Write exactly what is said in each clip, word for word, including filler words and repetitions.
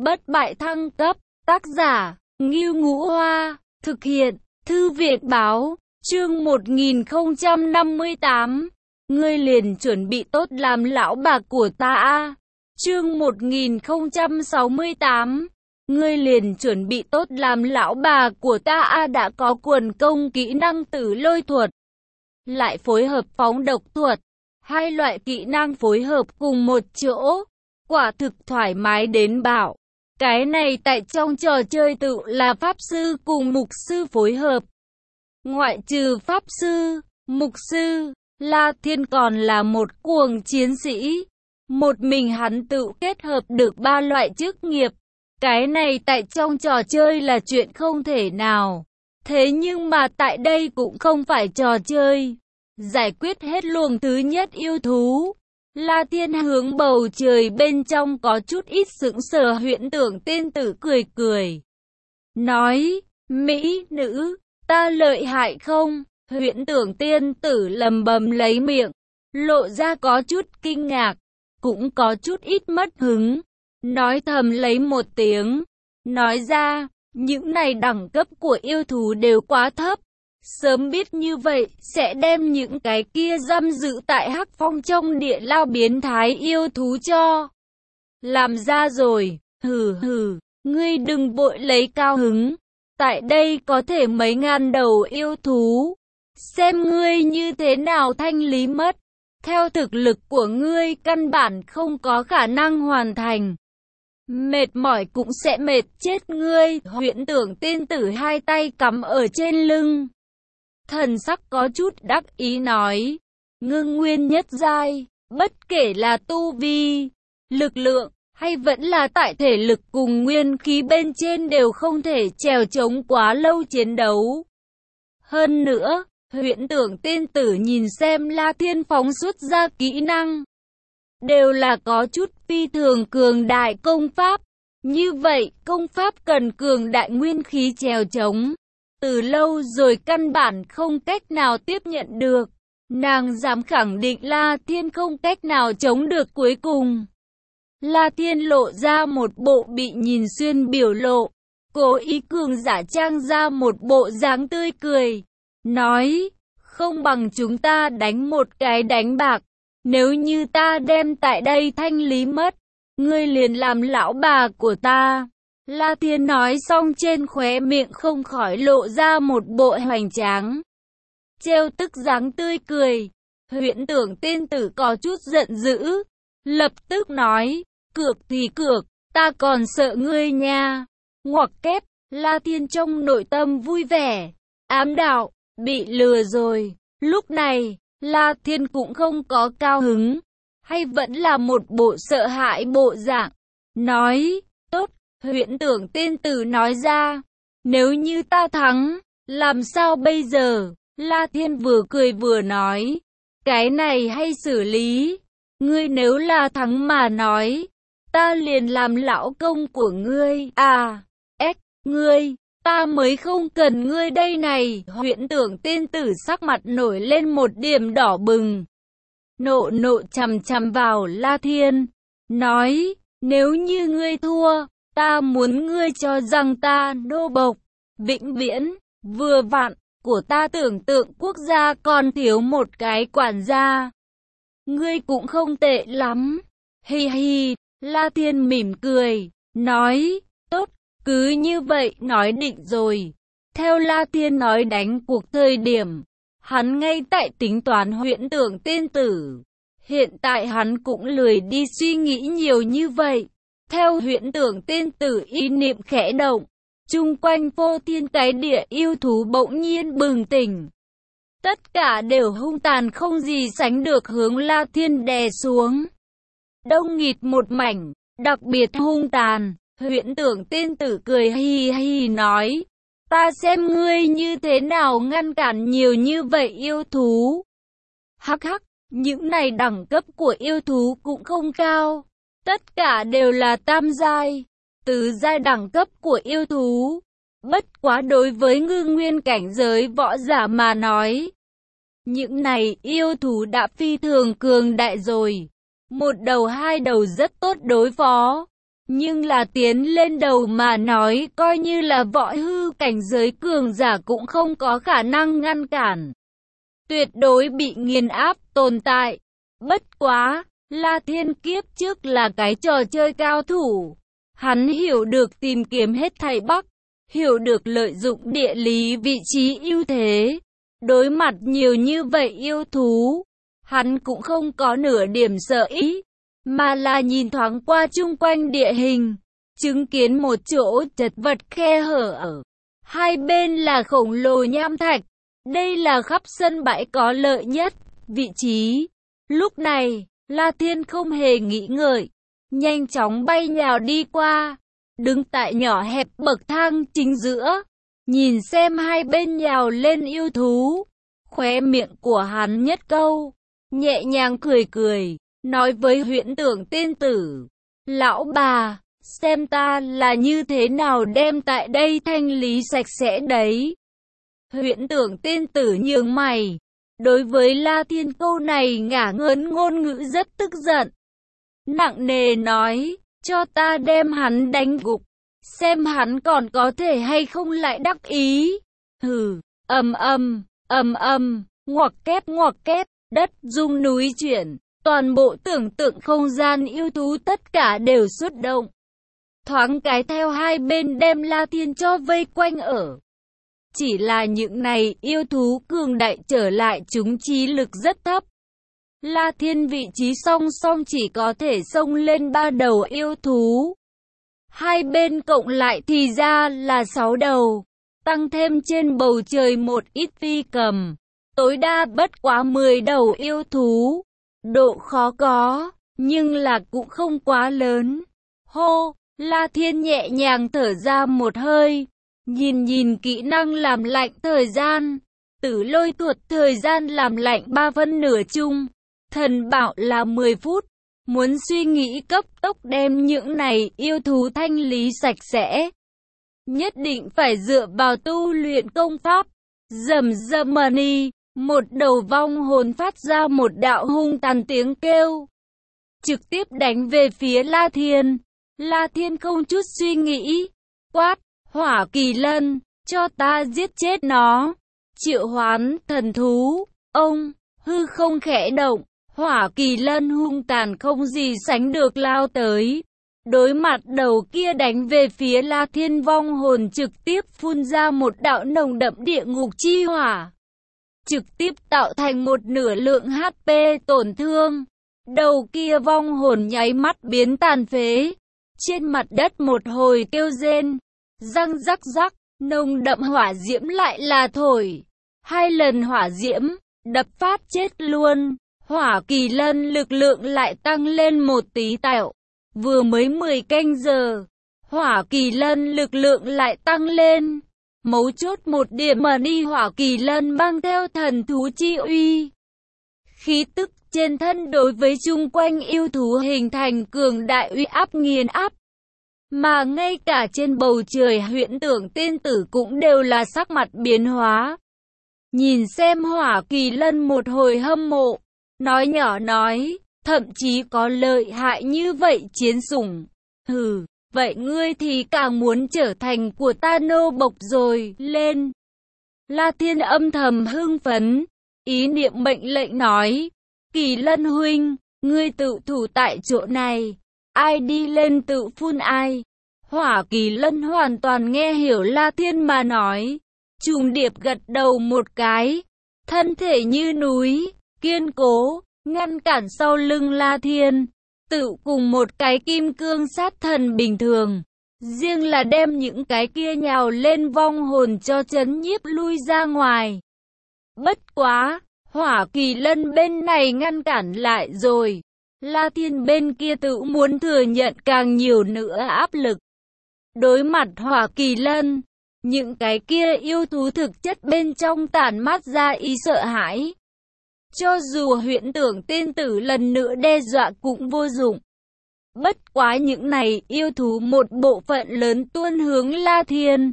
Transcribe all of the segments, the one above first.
Bất bại thăng cấp, tác giả, Ngưu Ngũ Hoa, thực hiện, Thư viện báo, chương một nghìn không trăm năm mươi tám. Ngươi liền chuẩn bị tốt làm lão bà của ta a. Chương một nghìn không trăm sáu mươi tám. Ngươi liền chuẩn bị tốt làm lão bà của ta a, đã có quần công kỹ năng tử lôi thuật, lại phối hợp phóng độc thuật, hai loại kỹ năng phối hợp cùng một chỗ, quả thực thoải mái đến bạo. Cái này tại trong trò chơi tự là pháp sư cùng mục sư phối hợp. Ngoại trừ pháp sư, mục sư, La Thiên còn là một cuồng chiến sĩ. Một mình hắn tự kết hợp được ba loại chức nghiệp. Cái này tại trong trò chơi là chuyện không thể nào. Thế nhưng mà tại đây cũng không phải trò chơi. Giải quyết hết luồng thứ nhất yêu thú, La Thiên hướng bầu trời bên trong có chút ít sững sờ. Huyễn Tưởng Tiên Tử cười cười, nói, mỹ nữ, ta lợi hại không? Huyễn Tưởng Tiên Tử lầm bầm lấy miệng, lộ ra có chút kinh ngạc, cũng có chút ít mất hứng, nói thầm lấy một tiếng, nói ra, những này đẳng cấp của yêu thú đều quá thấp. Sớm biết như vậy, sẽ đem những cái kia giam giữ tại Hắc Phong trong địa lao biến thái yêu thú cho làm ra rồi. Hừ hừ, ngươi đừng vội lấy cao hứng. Tại đây có thể mấy ngàn đầu yêu thú. Xem ngươi như thế nào thanh lý mất. Theo thực lực của ngươi căn bản không có khả năng hoàn thành. Mệt mỏi cũng sẽ mệt chết ngươi. Huyễn Tưởng Tiên Tử hai tay cắm ở trên lưng, thần sắc có chút đắc ý nói, ngưng nguyên nhất giai, bất kể là tu vi, lực lượng, hay vẫn là tại thể lực cùng nguyên khí bên trên đều không thể trèo chống quá lâu chiến đấu. Hơn nữa, Huyễn Tưởng Tiên Tử nhìn xem La Thiên phóng xuất ra kỹ năng, đều là có chút phi thường cường đại công pháp. Như vậy, công pháp cần cường đại nguyên khí trèo chống. Từ lâu rồi căn bản không cách nào tiếp nhận được. Nàng dám khẳng định La Thiên không cách nào chống được cuối cùng. La Thiên lộ ra một bộ bị nhìn xuyên biểu lộ, cố ý cường giả trang ra một bộ dáng tươi cười, nói, không bằng chúng ta đánh một cái đánh bạc. Nếu như ta đem tại đây thanh lý mất, ngươi liền làm lão bà của ta. La Thiên nói xong trên khóe miệng không khỏi lộ ra một bộ hoành tráng, trêu tức dáng tươi cười. Huyễn Tưởng Tiên Tử có chút giận dữ, lập tức nói, cược thì cược, ta còn sợ ngươi nha. Ngoặc kép, La Thiên trong nội tâm vui vẻ, ám đạo, bị lừa rồi. Lúc này, La Thiên cũng không có cao hứng, hay vẫn là một bộ sợ hãi bộ dạng, nói, tốt. Huyễn Tưởng Tiên Tử nói ra, nếu như ta thắng, làm sao bây giờ? La Thiên vừa cười vừa nói, cái này hay xử lý. Ngươi nếu là thắng mà nói, ta liền làm lão công của ngươi. À, ếch, ngươi, ta mới không cần ngươi đây này. Huyễn Tưởng Tiên Tử sắc mặt nổi lên một điểm đỏ bừng, nộ nộ chằm chằm vào La Thiên, nói, nếu như ngươi thua, ta muốn ngươi cho rằng ta nô bộc, vĩnh viễn, vừa vặn, của ta tưởng tượng quốc gia còn thiếu một cái quản gia. Ngươi cũng không tệ lắm. Hi hi, La Thiên mỉm cười, nói, tốt, cứ như vậy nói định rồi. Theo La Thiên nói đánh cuộc thời điểm, hắn ngay tại tính toán Huyễn Tưởng Tiên Tử. Hiện tại hắn cũng lười đi suy nghĩ nhiều như vậy. Theo Huyễn Tưởng Tiên Tử ý niệm khẽ động, chung quanh vô thiên cái địa yêu thú bỗng nhiên bừng tỉnh. Tất cả đều hung tàn không gì sánh được hướng La Thiên đè xuống. Đông nghịt một mảnh, đặc biệt hung tàn. Huyễn Tưởng Tiên Tử cười hi hi nói, ta xem ngươi như thế nào ngăn cản nhiều như vậy yêu thú. Hắc hắc, những này đẳng cấp của yêu thú cũng không cao. Tất cả đều là tam giai, tứ giai đẳng cấp của yêu thú. Bất quá đối với ngư nguyên cảnh giới võ giả mà nói, những này yêu thú đã phi thường cường đại rồi. Một đầu hai đầu rất tốt đối phó. Nhưng là tiến lên đầu mà nói, coi như là võ hư cảnh giới cường giả cũng không có khả năng ngăn cản. Tuyệt đối bị nghiền áp tồn tại. Bất quá, La Thiên kiếp trước là cái trò chơi cao thủ. Hắn hiểu được tìm kiếm hết thảy Bắc, hiểu được lợi dụng địa lý vị trí ưu thế. Đối mặt nhiều như vậy yêu thú, hắn cũng không có nửa điểm sợ ý, mà là nhìn thoáng qua chung quanh địa hình, chứng kiến một chỗ chật vật khe hở ở hai bên là khổng lồ nham thạch. Đây là khắp sân bãi có lợi nhất vị trí. Lúc này, La Thiên không hề nghĩ ngợi, nhanh chóng bay nhào đi qua, đứng tại nhỏ hẹp bậc thang chính giữa, nhìn xem hai bên nhào lên yêu thú. Khóe miệng của hắn nhất câu, nhẹ nhàng cười cười, nói với Huyễn Tưởng Tiên Tử, lão bà, xem ta là như thế nào đem tại đây thanh lý sạch sẽ đấy. Huyễn Tưởng Tiên Tử nhướng mày, đối với La Thiên câu này ngả ngớn ngôn ngữ rất tức giận. Nặng nề nói, cho ta đem hắn đánh gục, xem hắn còn có thể hay không lại đắc ý. Hừ, ầm ầm, ầm ầm, ngoặc kép ngoặc kép, đất rung núi chuyển, toàn bộ tưởng tượng không gian yêu thú tất cả đều xuất động. Thoáng cái theo hai bên đem La Thiên cho vây quanh ở. Chỉ là những này yêu thú cường đại trở lại chúng trí lực rất thấp. La Thiên vị trí song song chỉ có thể xông lên ba đầu yêu thú. Hai bên cộng lại thì ra là sáu đầu. Tăng thêm trên bầu trời một ít phi cầm. Tối đa bất quá mười đầu yêu thú. Độ khó có, nhưng là cũng không quá lớn. Hô, La Thiên nhẹ nhàng thở ra một hơi. Nhìn nhìn kỹ năng làm lạnh thời gian. Tử lôi tuột thời gian làm lạnh ba phân nửa chung. Thần bảo là mười phút. Muốn suy nghĩ cấp tốc đem những này yêu thú thanh lý sạch sẽ. Nhất định phải dựa vào tu luyện công pháp. Rầm rầm mani. Một đầu vong hồn phát ra một đạo hung tàn tiếng kêu. Trực tiếp đánh về phía La Thiên. La Thiên không chút suy nghĩ. Quát, Hỏa Kỳ Lân, cho ta giết chết nó. Triệu hoán thần thú. Ông, hư không khẽ động. Hỏa Kỳ Lân hung tàn không gì sánh được lao tới. Đối mặt đầu kia đánh về phía La Thiên, vong hồn trực tiếp phun ra một đạo nồng đậm địa ngục chi hỏa. Trực tiếp tạo thành một nửa lượng hát pê tổn thương. Đầu kia vong hồn nháy mắt biến tàn phế. Trên mặt đất một hồi kêu rên. Răng rắc rắc, nồng đậm hỏa diễm lại là thổi. Hai lần hỏa diễm, đập phát chết luôn. Hỏa Kỳ Lân lực lượng lại tăng lên một tí tẹo. Vừa mới mười canh giờ, Hỏa Kỳ Lân lực lượng lại tăng lên. Mấu chốt một điểm mà đi Hỏa Kỳ Lân mang theo thần thú chi uy. Khí tức trên thân đối với chung quanh yêu thú hình thành cường đại uy áp nghiền áp. Mà ngay cả trên bầu trời Huyễn Tưởng Tiên Tử cũng đều là sắc mặt biến hóa. Nhìn xem Hỏa Kỳ Lân một hồi hâm mộ, nói nhỏ nói, thậm chí có lợi hại như vậy chiến sủng. Hừ, vậy ngươi thì càng muốn trở thành của ta nô bộc rồi, lên. La Thiên âm thầm hưng phấn, ý niệm mệnh lệnh nói, Kỳ Lân huynh, ngươi tự thủ tại chỗ này, ai đi lên tự phun ai. Hỏa Kỳ Lân hoàn toàn nghe hiểu La Thiên mà nói, trùng điệp gật đầu một cái, thân thể như núi, kiên cố, ngăn cản sau lưng La Thiên, tự cùng một cái kim cương sát thần bình thường, riêng là đem những cái kia nhào lên vong hồn cho chấn nhiếp lui ra ngoài. Bất quá, Hỏa Kỳ Lân bên này ngăn cản lại rồi, La Thiên bên kia tự muốn thừa nhận càng nhiều nữa áp lực. Đối mặt Hỏa Kỳ Lân, những cái kia yêu thú thực chất bên trong tản mát ra ý sợ hãi. Cho dù Huyễn Tưởng Tiên Tử lần nữa đe dọa cũng vô dụng. Bất quá những này yêu thú một bộ phận lớn tuôn hướng La Thiên.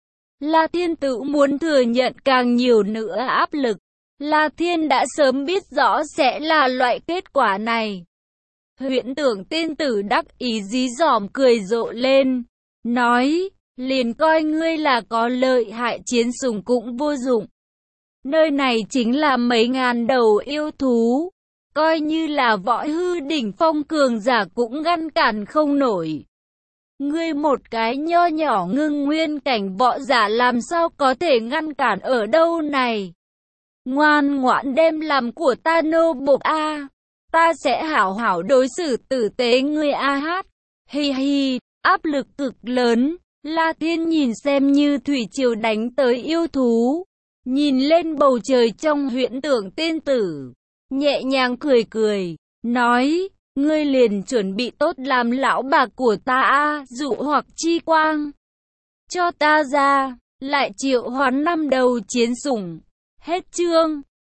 La Thiên tự muốn thừa nhận càng nhiều nữa áp lực. La Thiên đã sớm biết rõ sẽ là loại kết quả này. Huyễn Tưởng tiên tử đắc ý dí dỏm cười rộ lên, nói, liền coi ngươi là có lợi hại chiến sủng cũng vô dụng. Nơi này chính là mấy ngàn đầu yêu thú, coi như là võ hư đỉnh phong cường giả cũng ngăn cản không nổi. Ngươi một cái nho nhỏ ngưng nguyên cảnh võ giả làm sao có thể ngăn cản ở đâu này? Ngoan ngoãn đem làm của ta nô bộc a, ta sẽ hảo hảo đối xử tử tế ngươi a hát. Hi hi, áp lực cực lớn, La Thiên nhìn xem như thủy triều đánh tới yêu thú, nhìn lên bầu trời trong Huyễn Tưởng tiên tử, nhẹ nhàng cười cười, nói, ngươi liền chuẩn bị tốt làm lão bạc của ta a, dụ hoặc chi quang. Cho ta ra, lại triệu hoán năm đầu chiến sủng. Hết chương.